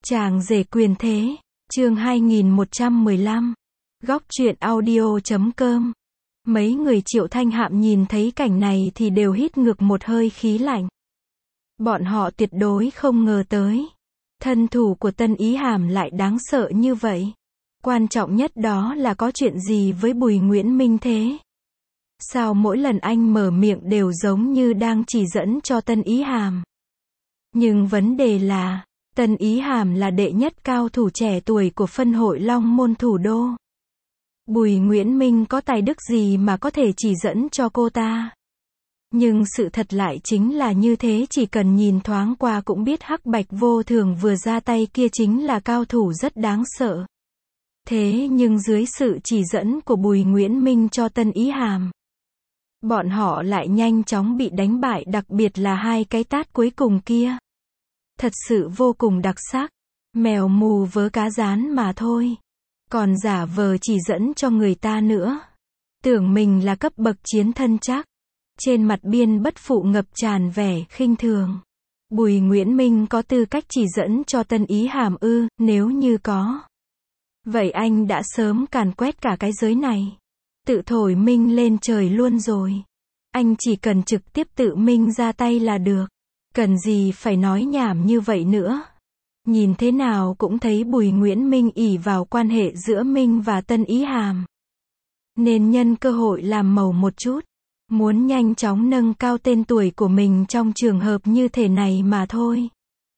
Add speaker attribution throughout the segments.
Speaker 1: Chàng rể quyền thế, chương 2115. Góc truyện audio.com. Mấy người Triệu Thanh Hạm nhìn thấy cảnh này thì đều hít ngược một hơi khí lạnh. Bọn họ tuyệt đối không ngờ tới. Thân thủ của Tân Ý Hàm lại đáng sợ như vậy. Quan trọng nhất đó là có chuyện gì với Bùi Nguyễn Minh thế? Sao mỗi lần anh mở miệng đều giống như đang chỉ dẫn cho Tân Ý Hàm? Nhưng vấn đề là, Tân Ý Hàm là đệ nhất cao thủ trẻ tuổi của phân hội Long Môn thủ đô. Bùi Nguyễn Minh có tài đức gì mà có thể chỉ dẫn cho cô ta? Nhưng sự thật lại chính là như thế, chỉ cần nhìn thoáng qua cũng biết Hắc Bạch Vô Thường vừa ra tay kia chính là cao thủ rất đáng sợ. Thế nhưng dưới sự chỉ dẫn của Bùi Nguyễn Minh cho Tân Ý Hàm, bọn họ lại nhanh chóng bị đánh bại, đặc biệt là hai cái tát cuối cùng kia. Thật sự vô cùng đặc sắc. Mèo mù vớ cá rán mà thôi. Còn giả vờ chỉ dẫn cho người ta nữa. Tưởng mình là cấp bậc chiến thân chắc. Trên mặt Biên Bất Phụ ngập tràn vẻ khinh thường. Bùi Nguyễn Minh có tư cách chỉ dẫn cho Tân Ý Hàm ư? Nếu như có, vậy anh đã sớm càn quét cả cái giới này. Tự thổi minh lên trời luôn rồi. Anh chỉ cần trực tiếp tự minh ra tay là được. Cần gì phải nói nhảm như vậy nữa. Nhìn thế nào cũng thấy Bùi Nguyễn Minh ỷ vào quan hệ giữa Minh và Tân Ý Hàm, nên nhân cơ hội làm màu một chút. Muốn nhanh chóng nâng cao tên tuổi của mình trong trường hợp như thế này mà thôi.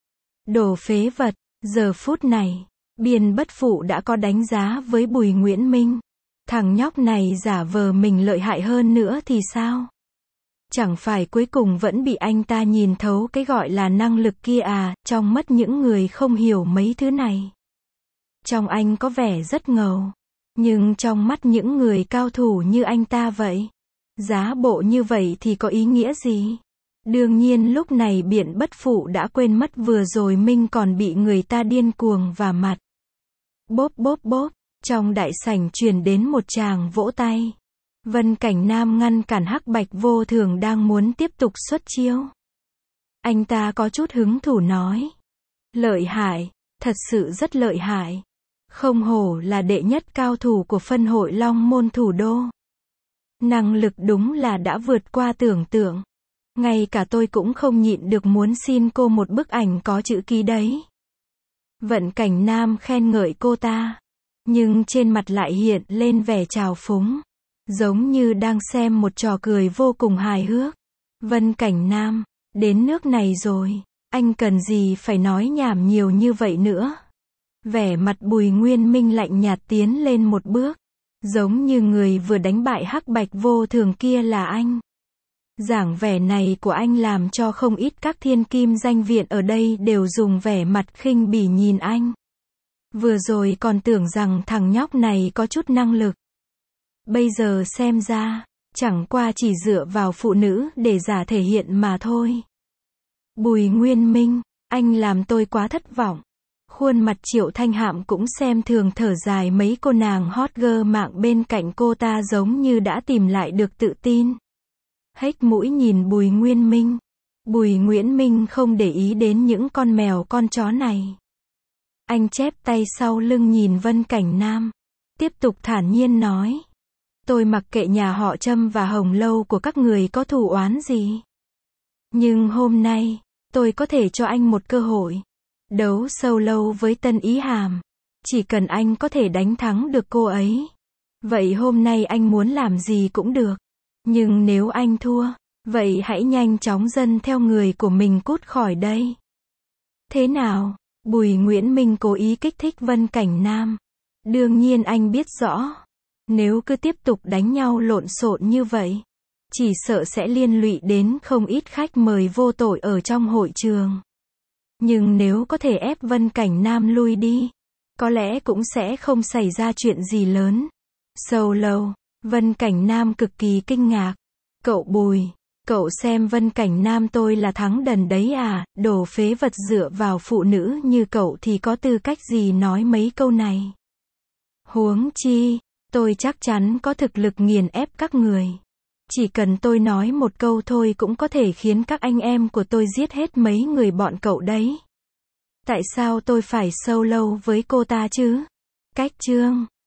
Speaker 1: Đồ phế vật. Giờ phút này, Biên Bất Phụ đã có đánh giá với Bùi Nguyễn Minh. Thằng nhóc này giả vờ mình lợi hại hơn nữa thì sao? Chẳng phải cuối cùng vẫn bị anh ta nhìn thấu cái gọi là năng lực kia à? Trong mắt những người không hiểu mấy thứ này, trong anh có vẻ rất ngầu. Nhưng trong mắt những người cao thủ như anh ta vậy, giá bộ như vậy thì có ý nghĩa gì? Đương nhiên lúc này Biện Bất Phụ đã quên mất vừa rồi Minh còn bị người ta điên cuồng vả mặt. Bốp bốp bốp, trong đại sảnh truyền đến một tràng vỗ tay. Vân Cảnh Nam ngăn cản Hắc Bạch Vô Thường đang muốn tiếp tục xuất chiêu. Anh ta có chút hứng thú nói. Lợi hại, thật sự rất lợi hại. Không hổ là đệ nhất cao thủ của phân hội Long Môn thủ đô. Năng lực đúng là đã vượt qua tưởng tượng. Ngay cả tôi cũng không nhịn được muốn xin cô một bức ảnh có chữ ký đấy. Vân Cảnh Nam khen ngợi cô ta, nhưng trên mặt lại hiện lên vẻ trào phúng, giống như đang xem một trò cười vô cùng hài hước. Vân Cảnh Nam, đến nước này rồi, anh cần gì phải nói nhảm nhiều như vậy nữa? Vẻ mặt Bùi Nguyên Minh lạnh nhạt tiến lên một bước, giống như người vừa đánh bại Hắc Bạch Vô Thường kia là anh. Dáng vẻ này của anh làm cho không ít các thiên kim danh viện ở đây đều dùng vẻ mặt khinh bỉ nhìn anh. Vừa rồi còn tưởng rằng thằng nhóc này có chút năng lực. Bây giờ xem ra, chẳng qua chỉ dựa vào phụ nữ để giả thể hiện mà thôi. Bùi Nguyên Minh, anh làm tôi quá thất vọng. Khuôn mặt Triệu Thanh Hạm cũng xem thường thở dài, mấy cô nàng hot girl mạng bên cạnh cô ta giống như đã tìm lại được tự tin. Hếch mũi nhìn Bùi Nguyên Minh. Bùi Nguyễn Minh không để ý đến những con mèo con chó này. Anh chép tay sau lưng nhìn Vân Cảnh Nam, tiếp tục thản nhiên nói. Tôi mặc kệ nhà họ Trâm và Hồng Lâu của các người có thù oán gì. Nhưng hôm nay, tôi có thể cho anh một cơ hội. Đấu solo với Tân Ý Hàm. Chỉ cần anh có thể đánh thắng được cô ấy, vậy hôm nay anh muốn làm gì cũng được. Nhưng nếu anh thua, vậy hãy nhanh chóng dâng theo người của mình cút khỏi đây. Thế nào? Bùi Nguyễn Minh cố ý kích thích Vân Cảnh Nam. Đương nhiên anh biết rõ, nếu cứ tiếp tục đánh nhau lộn xộn như vậy, chỉ sợ sẽ liên lụy đến không ít khách mời vô tội ở trong hội trường. Nhưng nếu có thể ép Vân Cảnh Nam lui đi, có lẽ cũng sẽ không xảy ra chuyện gì lớn. Solo, Vân Cảnh Nam cực kỳ kinh ngạc. Cậu Bùi, cậu xem Vân Cảnh Nam tôi là thắng đần đấy à? Đồ phế vật, dựa vào phụ nữ như cậu thì có tư cách gì nói mấy câu này? Huống chi, tôi chắc chắn có thực lực nghiền ép các người. Chỉ cần tôi nói một câu thôi cũng có thể khiến các anh em của tôi giết hết mấy người bọn cậu đấy. Tại sao tôi phải solo với cô ta chứ? Cách chương